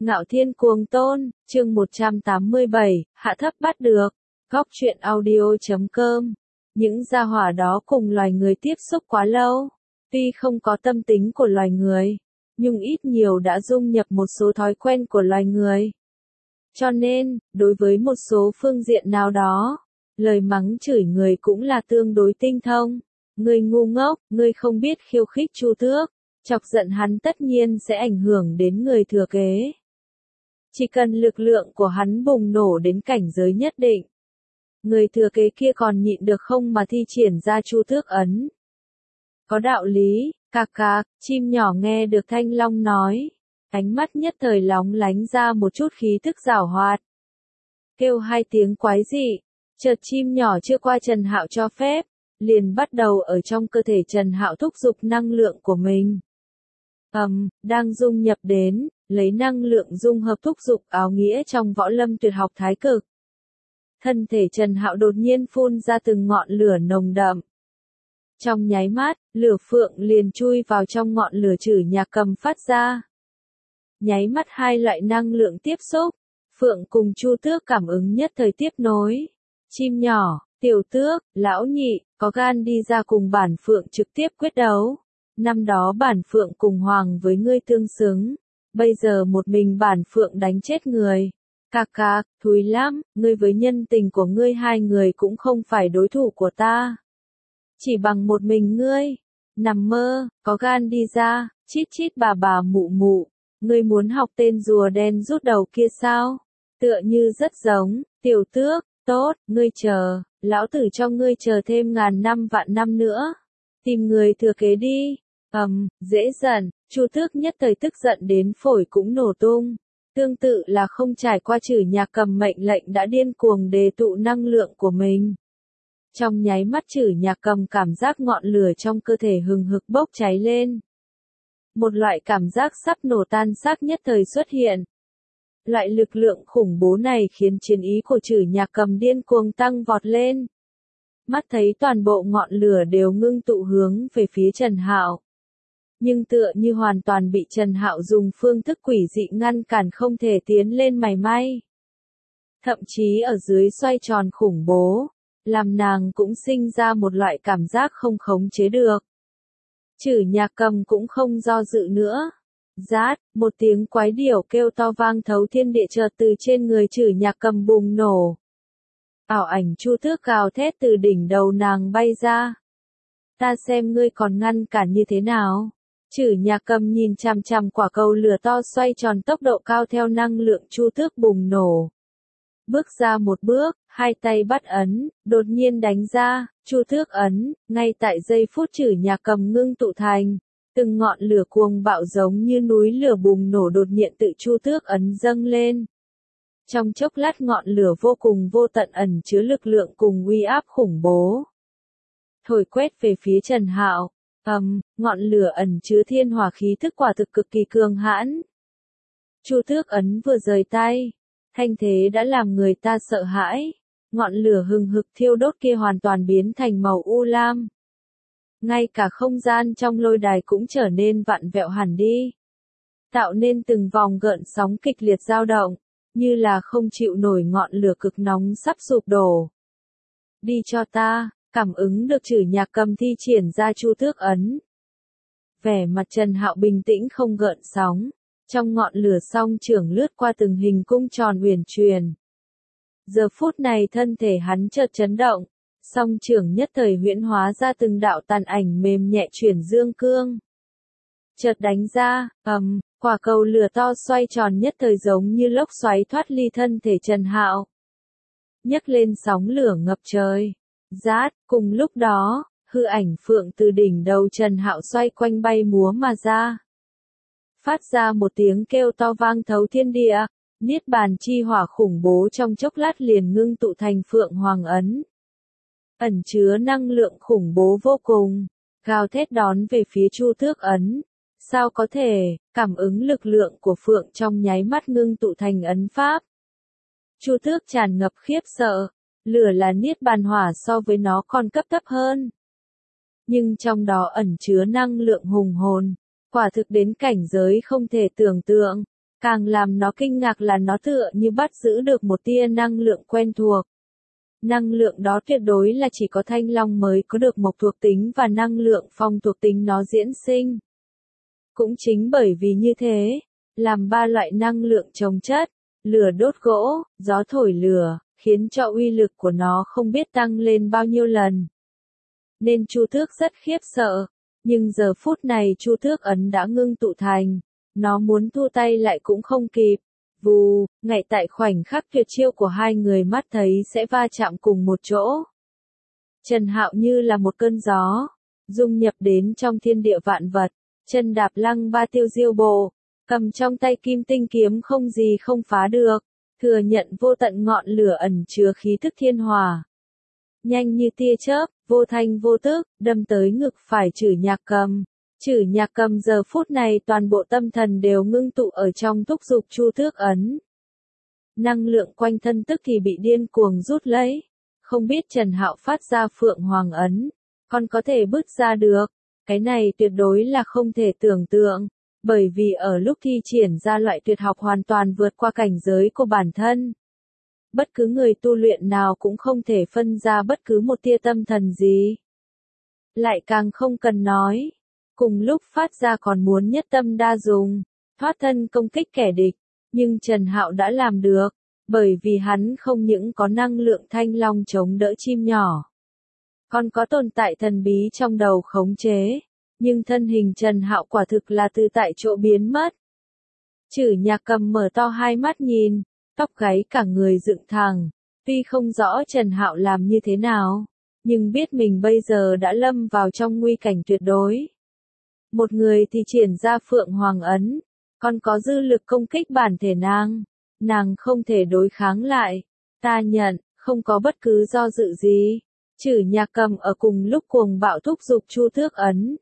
Ngạo Thiên Cuồng Tôn, chương 187, hạ thấp bắt được. Góc truyện audio.com. Những gia hỏa đó cùng loài người tiếp xúc quá lâu. Tuy không có tâm tính của loài người, nhưng ít nhiều đã dung nhập một số thói quen của loài người. Cho nên, đối với một số phương diện nào đó, lời mắng chửi người cũng là tương đối tinh thông. Ngươi ngu ngốc, ngươi không biết khiêu khích Chu Tước, chọc giận hắn tất nhiên sẽ ảnh hưởng đến người thừa kế. Chỉ cần lực lượng của hắn bùng nổ đến cảnh giới nhất định, người thừa kế kia còn nhịn được không mà thi triển ra Chu Tước ấn. Có đạo lý, cạc cạc, chim nhỏ nghe được Thanh Long nói, ánh mắt nhất thời lóng lánh ra một chút khí tức giảo hoạt. Kêu hai tiếng quái dị, chợt chim nhỏ chưa qua Trần Hạo cho phép, liền bắt đầu ở trong cơ thể Trần Hạo thúc giục năng lượng của mình. Đang dung nhập đến, lấy năng lượng dung hợp thúc giục áo nghĩa trong võ lâm tuyệt học thái cực. Thân thể Trần Hạo đột nhiên phun ra từng ngọn lửa nồng đậm. Trong nháy mắt, lửa phượng liền chui vào trong ngọn lửa chử nhạc cầm phát ra. Nháy mắt hai loại năng lượng tiếp xúc, phượng cùng Chu Tước cảm ứng nhất thời tiếp nối. Chim nhỏ, tiểu tước, lão nhị, có gan đi ra cùng bản phượng trực tiếp quyết đấu. Năm đó bản phượng cùng hoàng với ngươi tương xứng, bây giờ một mình bản phượng đánh chết người. Cạc cạc, thúi lắm, ngươi với nhân tình của ngươi hai người cũng không phải đối thủ của ta. Chỉ bằng một mình ngươi, nằm mơ, có gan đi ra, chít chít bà mụ mụ, ngươi muốn học tên rùa đen rút đầu kia sao? Tựa như rất giống, tiểu tước, tốt, ngươi chờ, lão tử cho ngươi chờ thêm ngàn năm vạn năm nữa. Tìm người thừa kế đi. Dễ dần, Chu Tước nhất thời tức giận đến phổi cũng nổ tung. Tương tự là không trải qua chử nhạc cầm mệnh lệnh đã điên cuồng đề tụ năng lượng của mình. Trong nháy mắt chử nhạc cầm cảm giác ngọn lửa trong cơ thể hừng hực bốc cháy lên. Một loại cảm giác sắp nổ tan xác nhất thời xuất hiện. Loại lực lượng khủng bố này khiến chiến ý của chử nhạc cầm điên cuồng tăng vọt lên. Mắt thấy toàn bộ ngọn lửa đều ngưng tụ hướng về phía Trần Hạo. Nhưng tựa như hoàn toàn bị Trần Hạo dùng phương thức quỷ dị ngăn cản không thể tiến lên mảy may. Thậm chí ở dưới xoay tròn khủng bố, làm nàng cũng sinh ra một loại cảm giác không khống chế được. Chử nhạc cầm cũng không do dự nữa. Rát, một tiếng quái điểu kêu to vang thấu thiên địa chợt từ trên người chử nhạc cầm bùng nổ. Ảo ảnh Chu Tước gào thét từ đỉnh đầu nàng bay ra. Ta xem ngươi còn ngăn cản như thế nào? Chử nhạc cầm nhìn chằm chằm quả cầu lửa to xoay tròn tốc độ cao theo năng lượng Chu Tước bùng nổ. Bước ra một bước, hai tay bắt ấn, đột nhiên đánh ra, Chu Tước ấn, ngay tại giây phút chử nhạc cầm ngưng tụ thành. Từng ngọn lửa cuồng bạo giống như núi lửa bùng nổ đột nhiên tự Chu Tước ấn dâng lên. Trong chốc lát ngọn lửa vô cùng vô tận ẩn chứa lực lượng cùng uy áp khủng bố. Thổi quét về phía Trần Hạo. Ngọn lửa ẩn chứa thiên hỏa khí thức quả thực cực kỳ cường hãn. Chu Tước ấn vừa rời tay, thanh thế đã làm người ta sợ hãi. Ngọn lửa hừng hực thiêu đốt kia hoàn toàn biến thành màu u lam. Ngay cả không gian trong lôi đài cũng trở nên vặn vẹo hẳn đi. Tạo nên từng vòng gợn sóng kịch liệt dao động, như là không chịu nổi ngọn lửa cực nóng sắp sụp đổ. Đi cho ta, cảm ứng được chử nhạc cầm thi triển ra Chu Tước ấn. Vẻ mặt Trần Hạo bình tĩnh không gợn sóng, trong ngọn lửa song trưởng lướt qua từng hình cung tròn uyển chuyển. Giờ phút này thân thể hắn chợt chấn động, song trưởng nhất thời huyễn hóa ra từng đạo tàn ảnh mềm nhẹ chuyển dương cương. Chợt đánh ra, quả cầu lửa to xoay tròn nhất thời giống như lốc xoáy thoát ly thân thể Trần Hạo. Nhấc lên sóng lửa ngập trời. Rát, cùng lúc đó, hư ảnh phượng từ đỉnh đầu Trần Hạo xoay quanh bay múa mà ra. Phát ra một tiếng kêu to vang thấu thiên địa, niết bàn chi hỏa khủng bố trong chốc lát liền ngưng tụ thành phượng hoàng ấn. Ẩn chứa năng lượng khủng bố vô cùng, gào thét đón về phía Chu Tước ấn. Sao có thể, cảm ứng lực lượng của phượng trong nháy mắt ngưng tụ thành ấn pháp. Chu Tước tràn ngập khiếp sợ, lửa là niết bàn hỏa so với nó còn cấp thấp hơn. Nhưng trong đó ẩn chứa năng lượng hùng hồn, quả thực đến cảnh giới không thể tưởng tượng. Càng làm nó kinh ngạc là nó tựa như bắt giữ được một tia năng lượng quen thuộc. Năng lượng đó tuyệt đối là chỉ có Thanh Long mới có được mộc thuộc tính và năng lượng phong thuộc tính nó diễn sinh. Cũng chính bởi vì như thế, làm ba loại năng lượng chồng chất, lửa đốt gỗ, gió thổi lửa, khiến cho uy lực của nó không biết tăng lên bao nhiêu lần. Nên Chu Tước rất khiếp sợ, nhưng giờ phút này Chu Tước ấn đã ngưng tụ thành, nó muốn thu tay lại cũng không kịp. Vù, ngay tại khoảnh khắc tuyệt chiêu của hai người mắt thấy sẽ va chạm cùng một chỗ. Trần Hạo như là một cơn gió, dung nhập đến trong thiên địa vạn vật, chân đạp lăng ba tiêu diêu bộ, cầm trong tay kim tinh kiếm không gì không phá được, thừa nhận vô tận ngọn lửa ẩn chứa khí thức thiên hỏa. Nhanh như tia chớp, vô thanh vô tức, đâm tới ngực phải Trử Nhạc Cầm. Trử Nhạc Cầm giờ phút này toàn bộ tâm thần đều ngưng tụ ở trong thúc dục Chu Tước ấn. Năng lượng quanh thân tức thì bị điên cuồng rút lấy. Không biết Trần Hạo phát ra Phượng Hoàng ấn, còn có thể bứt ra được. Cái này tuyệt đối là không thể tưởng tượng, bởi vì ở lúc thi triển ra loại tuyệt học hoàn toàn vượt qua cảnh giới của bản thân. Bất cứ người tu luyện nào cũng không thể phân ra bất cứ một tia tâm thần gì. Lại càng không cần nói. Cùng lúc phát ra còn muốn nhất tâm đa dùng, thoát thân công kích kẻ địch, nhưng Trần Hạo đã làm được, bởi vì hắn không những có năng lượng thanh long chống đỡ chim nhỏ, còn có tồn tại thần bí trong đầu khống chế, nhưng thân hình Trần Hạo quả thực là từ tại chỗ biến mất. Trử Nhạc Cầm mở to hai mắt nhìn, tóc gáy cả người dựng thẳng, tuy không rõ Trần Hạo làm như thế nào, nhưng biết mình bây giờ đã lâm vào trong nguy cảnh tuyệt đối. Một người thì triển ra Phượng Hoàng ấn, còn có dư lực công kích bản thể nàng không thể đối kháng lại. Ta nhận, không có bất cứ do dự gì. Trử Nhạc Cầm ở cùng lúc cuồng bạo thúc dục Chu Tước ấn.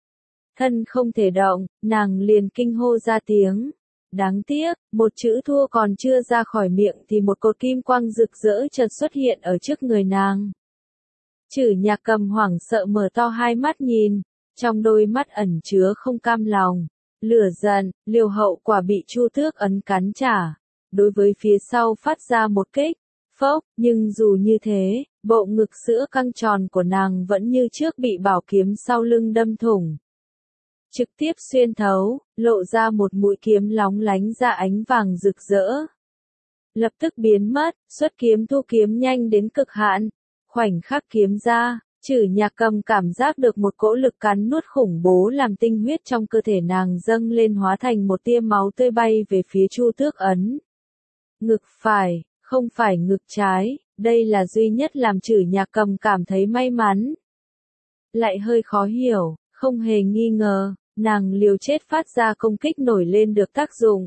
Thân không thể động, nàng liền kinh hô ra tiếng. Đáng tiếc, một chữ thua còn chưa ra khỏi miệng thì một cột kim quang rực rỡ chợt xuất hiện ở trước người nàng. Trử Nhạc Cầm hoảng sợ mở to hai mắt nhìn, trong đôi mắt ẩn chứa không cam lòng, lửa giận, liều hậu quả bị Chu Tước ấn cắn trả. Đối với phía sau phát ra một kích, phốc, nhưng dù như thế, bộ ngực sữa căng tròn của nàng vẫn như trước bị bảo kiếm sau lưng đâm thủng. Trực tiếp xuyên thấu, lộ ra một mũi kiếm lóng lánh ra ánh vàng rực rỡ. Lập tức biến mất, xuất kiếm thu kiếm nhanh đến cực hạn. Khoảnh khắc kiếm ra, Trử Nhạc Cầm cảm giác được một cỗ lực cắn nuốt khủng bố làm tinh huyết trong cơ thể nàng dâng lên hóa thành một tia máu tươi bay về phía Chu Tước ấn. Ngực phải, không phải ngực trái, đây là duy nhất làm Trử Nhạc Cầm cảm thấy may mắn. Lại hơi khó hiểu, không hề nghi ngờ, nàng liều chết phát ra công kích nổi lên được tác dụng.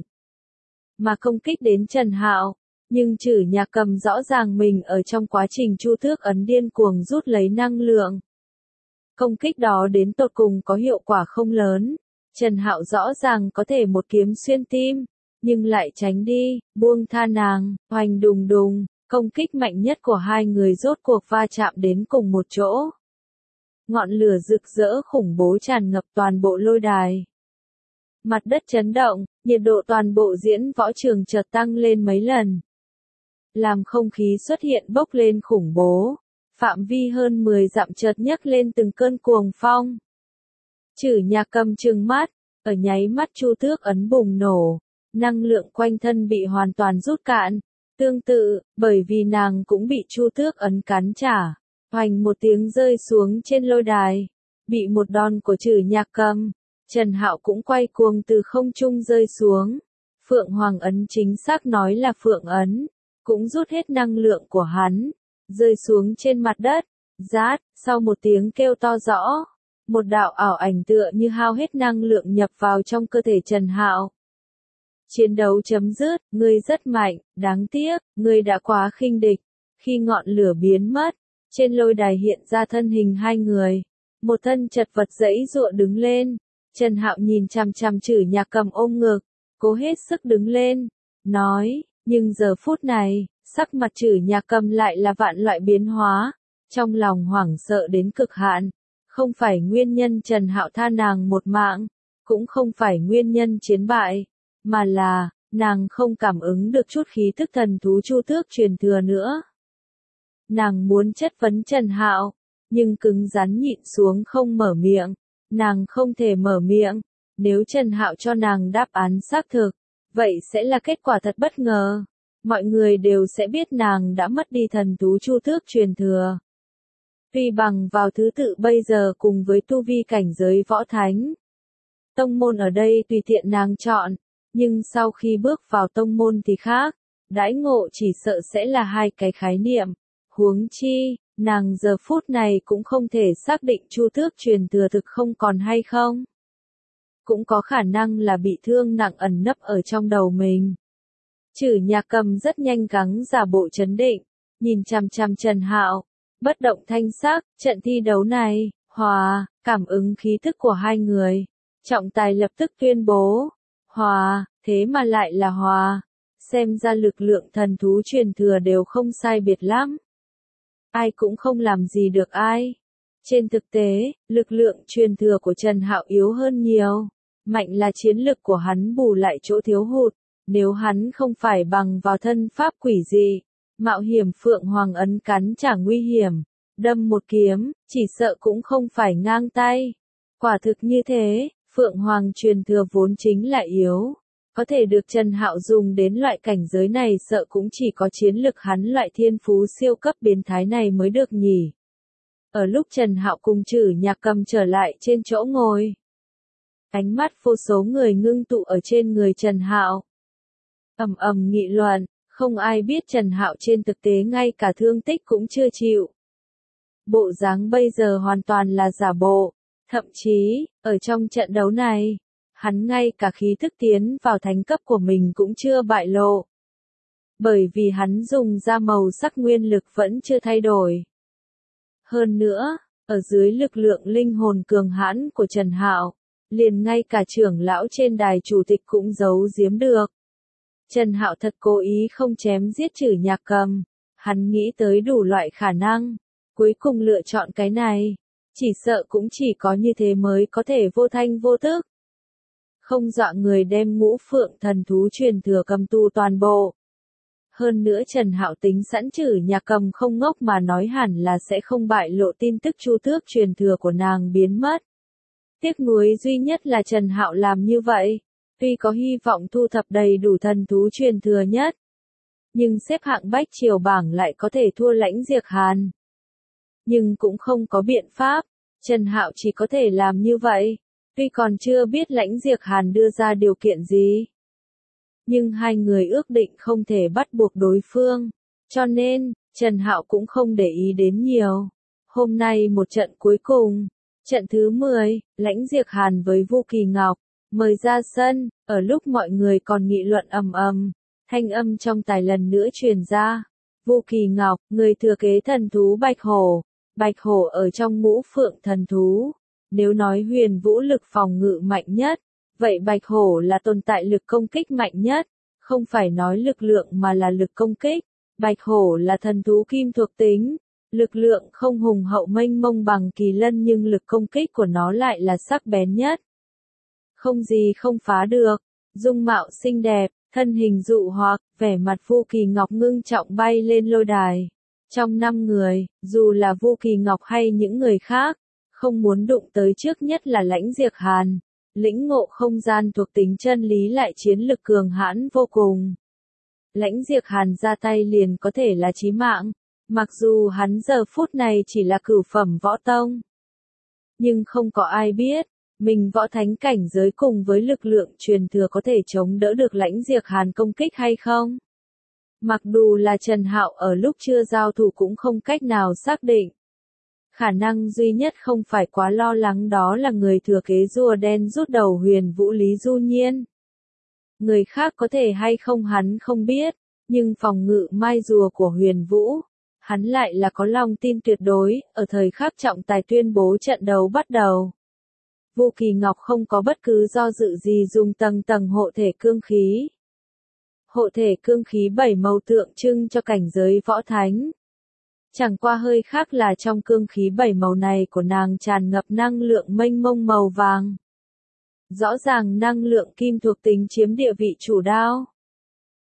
Mà công kích đến Trần Hạo, nhưng Trử Nhạc Cầm rõ ràng mình ở trong quá trình Chu Tước ấn điên cuồng rút lấy năng lượng. Công kích đó đến tột cùng có hiệu quả không lớn. Trần Hạo rõ ràng có thể một kiếm xuyên tim, nhưng lại tránh đi, buông tha nàng, hoành đùng đùng, công kích mạnh nhất của hai người rốt cuộc va chạm đến cùng một chỗ. Ngọn lửa rực rỡ khủng bố tràn ngập toàn bộ lôi đài. Mặt đất chấn động, nhiệt độ toàn bộ diễn võ trường chợt tăng lên mấy lần. Làm không khí xuất hiện bốc lên khủng bố, phạm vi hơn 10 dặm chợt nhấc lên từng cơn cuồng phong. Trử Nhạc Cầm trừng mắt, ở nháy mắt Chu Tước ấn bùng nổ, năng lượng quanh thân bị hoàn toàn rút cạn. Tương tự, bởi vì nàng cũng bị Chu Tước ấn cắn trả, hoành một tiếng rơi xuống trên lôi đài, bị một đòn của Trử Nhạc Cầm. Trần Hạo cũng quay cuồng từ không trung rơi xuống. Phượng Hoàng ấn chính xác nói là Phượng ấn, cũng rút hết năng lượng của hắn, rơi xuống trên mặt đất. Rát, sau một tiếng kêu to rõ, một đạo ảo ảnh tựa như hao hết năng lượng nhập vào trong cơ thể Trần Hạo. Chiến đấu chấm dứt, ngươi rất mạnh, đáng tiếc, ngươi đã quá khinh địch. Khi ngọn lửa biến mất, trên lôi đài hiện ra thân hình hai người, một thân chật vật giãy giụa đứng lên. Trần Hạo nhìn chằm chằm Trử Nhạc Cầm ôm ngực, cố hết sức đứng lên, nói, nhưng giờ phút này, sắc mặt Trử Nhạc Cầm lại là vạn loại biến hóa, trong lòng hoảng sợ đến cực hạn. Không phải nguyên nhân Trần Hạo tha nàng một mạng, cũng không phải nguyên nhân chiến bại, mà là, nàng không cảm ứng được chút khí tức thần thú Chu Tước truyền thừa nữa. Nàng muốn chất vấn Trần Hạo, nhưng cứng rắn nhịn xuống không mở miệng. Nàng không thể mở miệng, nếu Trần Hạo cho nàng đáp án xác thực, vậy sẽ là kết quả thật bất ngờ. Mọi người đều sẽ biết nàng đã mất đi thần thú Chu Tước truyền thừa. Tuy bằng vào thứ tự bây giờ cùng với tu vi cảnh giới võ thánh, tông môn ở đây tùy tiện nàng chọn, nhưng sau khi bước vào tông môn thì khác, đãi ngộ chỉ sợ sẽ là hai cái khái niệm. Huống chi, nàng giờ phút này cũng không thể xác định Chu Tước truyền thừa thực không còn hay không. Cũng có khả năng là bị thương nặng ẩn nấp ở trong đầu mình. Chử Nhạc Cầm rất nhanh gắng giả bộ trấn định, nhìn chằm chằm Trần Hạo, bất động thanh sắc. Trận thi đấu này, hòa, cảm ứng khí thức của hai người. Trọng tài lập tức tuyên bố, hòa, thế mà lại là hòa. Xem ra lực lượng thần thú truyền thừa đều không sai biệt lắm. Ai cũng không làm gì được ai. Trên thực tế, lực lượng truyền thừa của Trần Hạo yếu hơn nhiều. Mạnh là chiến lực của hắn bù lại chỗ thiếu hụt. Nếu hắn không phải bằng vào thân pháp quỷ dị, mạo hiểm Phượng Hoàng ấn cắn trả nguy hiểm, đâm một kiếm, chỉ sợ cũng không phải ngang tay. Quả thực như thế, Phượng Hoàng truyền thừa vốn chính là yếu. Có thể được Trần Hạo dùng đến loại cảnh giới này sợ cũng chỉ có chiến lực hắn loại thiên phú siêu cấp biến thái này mới được nhỉ. Ở lúc Trần Hạo cùng Chử Nhạc Cầm trở lại trên chỗ ngồi, ánh mắt vô số người ngưng tụ ở trên người Trần Hạo. Ầm ầm nghị luận, không ai biết Trần Hạo trên thực tế ngay cả thương tích cũng chưa chịu. Bộ dáng bây giờ hoàn toàn là giả bộ, thậm chí, ở trong trận đấu này, hắn ngay cả khí thức tiến vào thánh cấp của mình cũng chưa bại lộ. Bởi vì hắn dùng ra màu sắc nguyên lực vẫn chưa thay đổi. Hơn nữa, ở dưới lực lượng linh hồn cường hãn của Trần Hạo, liền ngay cả trưởng lão trên đài chủ tịch cũng giấu giếm được. Trần Hạo thật cố ý không chém giết Chử Nhạc Cầm, hắn nghĩ tới đủ loại khả năng, cuối cùng lựa chọn cái này, chỉ sợ cũng chỉ có như thế mới có thể vô thanh vô tức. Không dọa người đem Ngũ Phượng thần thú truyền thừa cầm tu toàn bộ. Hơn nữa Trần Hạo tính sẵn Chử Nhạc Cầm không ngốc mà nói hẳn là sẽ không bại lộ tin tức Chu Tước truyền thừa của nàng biến mất. Tiếc nuối duy nhất là Trần Hạo làm như vậy, tuy có hy vọng thu thập đầy đủ thần thú truyền thừa nhất, nhưng xếp hạng bách triều bảng lại có thể thua Lãnh Diệc Hàn. Nhưng cũng không có biện pháp, Trần Hạo chỉ có thể làm như vậy, tuy còn chưa biết Lãnh Diệc Hàn đưa ra điều kiện gì. Nhưng hai người ước định không thể bắt buộc đối phương, cho nên, Trần Hạo cũng không để ý đến nhiều. Hôm nay một trận cuối cùng, trận thứ 10, Lãnh Diệc Hàn với Vu Kỳ Ngọc, mời ra sân, ở lúc mọi người còn nghị luận ầm ầm, thanh âm trong tài lần nữa truyền ra. Vu Kỳ Ngọc, người thừa kế thần thú Bạch Hổ ở trong Ngũ Phượng thần thú. Nếu nói Huyền Vũ lực phòng ngự mạnh nhất, vậy Bạch Hổ là tồn tại lực công kích mạnh nhất, không phải nói lực lượng mà là lực công kích. Bạch Hổ là thần thú kim thuộc tính, lực lượng không hùng hậu mênh mông bằng kỳ lân nhưng lực công kích của nó lại là sắc bén nhất. Không gì không phá được, dung mạo xinh đẹp, thân hình dụ hoặc, vẻ mặt Vu Kỳ Ngọc ngưng trọng bay lên lôi đài. Trong 5 người, dù là Vu Kỳ Ngọc hay những người khác, không muốn đụng tới trước nhất là Lãnh Diệc Hàn. Lĩnh ngộ không gian thuộc tính chân lý lại chiến lực cường hãn vô cùng. Lãnh Diệc Hàn ra tay liền có thể là chí mạng, mặc dù hắn giờ phút này chỉ là cửu phẩm võ tông. Nhưng không có ai biết, mình võ thánh cảnh giới cùng với lực lượng truyền thừa có thể chống đỡ được Lãnh Diệc Hàn công kích hay không. Mặc dù là Trần Hạo ở lúc chưa giao thủ cũng không cách nào xác định. Khả năng duy nhất không phải quá lo lắng đó là người thừa kế rùa đen rút đầu Huyền Vũ Lý Du Nhiên. Người khác có thể hay không hắn không biết, nhưng phòng ngự mai rùa của Huyền Vũ, hắn lại là có lòng tin tuyệt đối, ở thời khắc trọng tài tuyên bố trận đấu bắt đầu. Vu Kỳ Ngọc không có bất cứ do dự gì dùng tầng hộ thể cương khí. Hộ thể cương khí 7 màu tượng trưng cho cảnh giới võ thánh. Chẳng qua hơi khác là trong cương khí 7 màu này của nàng tràn ngập năng lượng mênh mông màu vàng. Rõ ràng năng lượng kim thuộc tính chiếm địa vị chủ đạo.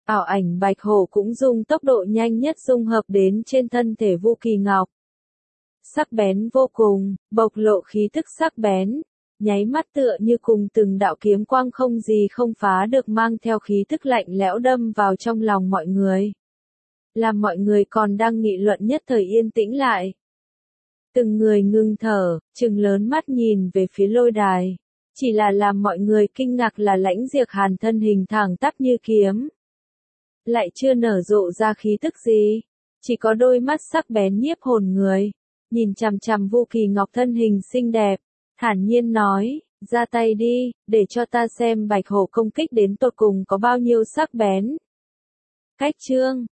Ảo ảnh bạch hổ cũng dùng tốc độ nhanh nhất dung hợp đến trên thân thể Vu Kỳ Ngọc. Sắc bén vô cùng, bộc lộ khí tức sắc bén, nháy mắt tựa như cùng từng đạo kiếm quang không gì không phá được mang theo khí tức lạnh lẽo đâm vào trong lòng mọi người. Làm mọi người còn đang nghị luận nhất thời yên tĩnh lại. Từng người ngưng thở, trừng lớn mắt nhìn về phía lôi đài. Chỉ là làm mọi người kinh ngạc là Lãnh Diệc Hàn thân hình thẳng tắp như kiếm. Lại chưa nở rộ ra khí tức gì. Chỉ có đôi mắt sắc bén nhiếp hồn người. Nhìn chằm chằm Vu Kỳ Ngọc thân hình xinh đẹp. Thản nhiên nói, ra tay đi, để cho ta xem bạch hổ công kích đến tột cùng có bao nhiêu sắc bén. Cách chương